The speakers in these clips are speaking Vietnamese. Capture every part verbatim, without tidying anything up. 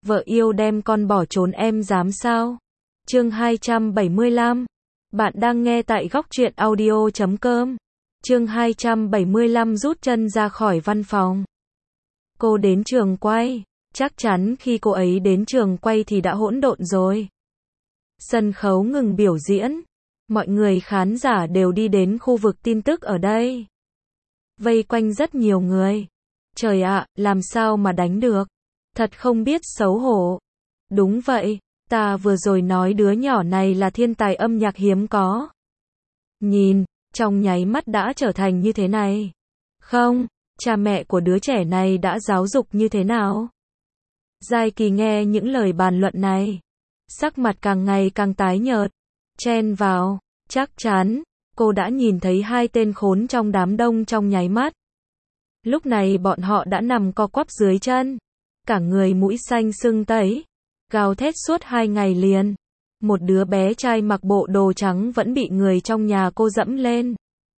vợ yêu đem con bỏ trốn em dám sao? Chương hai trăm bảy mươi lăm. Bạn đang nghe tại góc truyện audio chấm com. Chương hai trăm bảy mươi lăm rút chân ra khỏi văn phòng. Cô đến trường quay, chắc chắn khi cô ấy đến trường quay thì đã hỗn độn rồi. Sân khấu ngừng biểu diễn, mọi người khán giả đều đi đến khu vực tin tức ở đây. Vây quanh rất nhiều người. Trời ạ, làm sao mà đánh được? Thật không biết xấu hổ. Đúng vậy, ta vừa rồi nói đứa nhỏ này là thiên tài âm nhạc hiếm có. Nhìn, trong nháy mắt đã trở thành như thế này. Không, cha mẹ của đứa trẻ này đã giáo dục như thế nào? Giai Kỳ nghe những lời bàn luận này, sắc mặt càng ngày càng tái nhợt. Chen vào, chắc chắn, cô đã nhìn thấy hai tên khốn trong đám đông trong nháy mắt. Lúc này bọn họ đã nằm co quắp dưới chân, cả người mũi xanh sưng tấy, gào thét suốt hai ngày liền. Một đứa bé trai mặc bộ đồ trắng vẫn bị người trong nhà cô dẫm lên.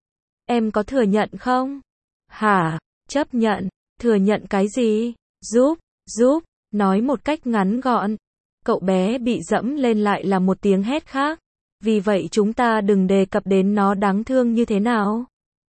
Em có thừa nhận không? Hả? Chấp nhận? Thừa nhận cái gì? Giúp, giúp, nói một cách ngắn gọn. Cậu bé bị dẫm lên lại là một tiếng hét khác. Vì vậy chúng ta đừng đề cập đến nó đáng thương như thế nào.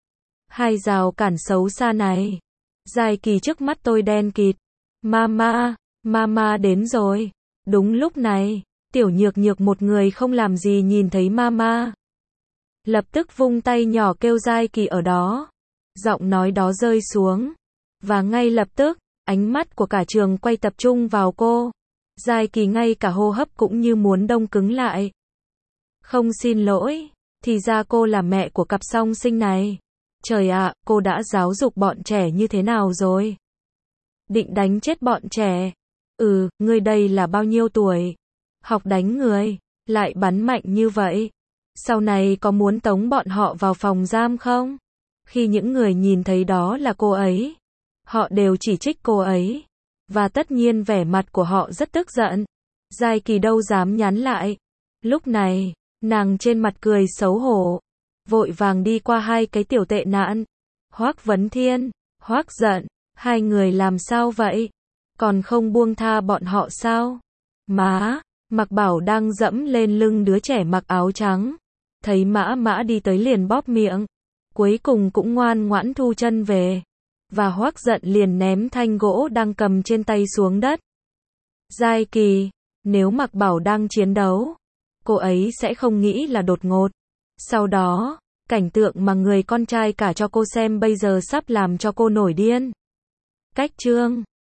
Hai rào cản xấu xa này. Giai Kỳ trước mắt tôi đen kịt. Mama, mama đến rồi. Đúng lúc này, Tiểu Nhược Nhược một người không làm gì nhìn thấy mama. Lập tức vung tay nhỏ kêu Giai Kỳ ở đó. Giọng nói đó rơi xuống. Và ngay lập tức, ánh mắt của cả trường quay tập trung vào cô. Giai Kỳ ngay cả hô hấp cũng như muốn đông cứng lại. Không xin lỗi, thì ra cô là mẹ của cặp song sinh này. Trời ạ, cô đã giáo dục bọn trẻ như thế nào rồi? Định đánh chết bọn trẻ. Ừ, ngươi đây là bao nhiêu tuổi? Học đánh người, lại bắn mạnh như vậy. Sau này có muốn tống bọn họ vào phòng giam không? Khi những người nhìn thấy đó là cô ấy, họ đều chỉ trích cô ấy. Và tất nhiên vẻ mặt của họ rất tức giận. Giai Kỳ đâu dám nhắn lại. Lúc này, nàng trên mặt cười xấu hổ, vội vàng đi qua hai cái tiểu tệ nạn. Hoắc Vấn Thiên, Hoắc Giận, hai người làm sao vậy? Còn không buông tha bọn họ sao? Má, Mạc Bảo đang dẫm lên lưng đứa trẻ mặc áo trắng. Thấy Mã Mã đi tới liền bóp miệng. Cuối cùng cũng ngoan ngoãn thu chân về. Và Hoắc Giận liền ném thanh gỗ đang cầm trên tay xuống đất. Giai Kỳ, nếu Mạc Bảo đang chiến đấu, cô ấy sẽ không nghĩ là đột ngột. Sau đó, cảnh tượng mà người con trai cả cho cô xem bây giờ sắp làm cho cô nổi điên. Cách chương